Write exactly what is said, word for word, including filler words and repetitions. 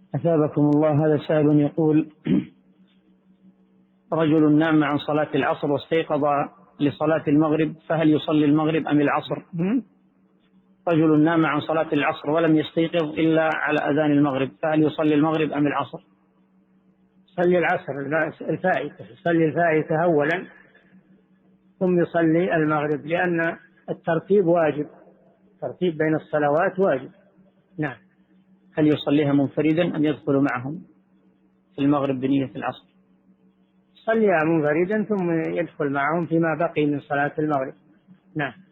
أثابكم الله. هذا سائل يقول: رجل نام عن صلاة العصر واستيقظ لصلاة المغرب، فهل يصلي المغرب أم العصر؟ رجل نام عن صلاة العصر ولم يستيقظ إلا على أذان المغرب، فهل يصلي المغرب أم العصر؟ يصلي العصر الفائتة، يصلي الفائتة أولا ثم يصلي المغرب، لأن الترتيب واجب، الترتيب بين الصلوات واجب. نعم. هل يصليها منفردا أم يدخل معهم في المغرب بنية العصر؟ يصليها منفردا ثم يدخل معهم فيما بقي من صلاة المغرب. نعم.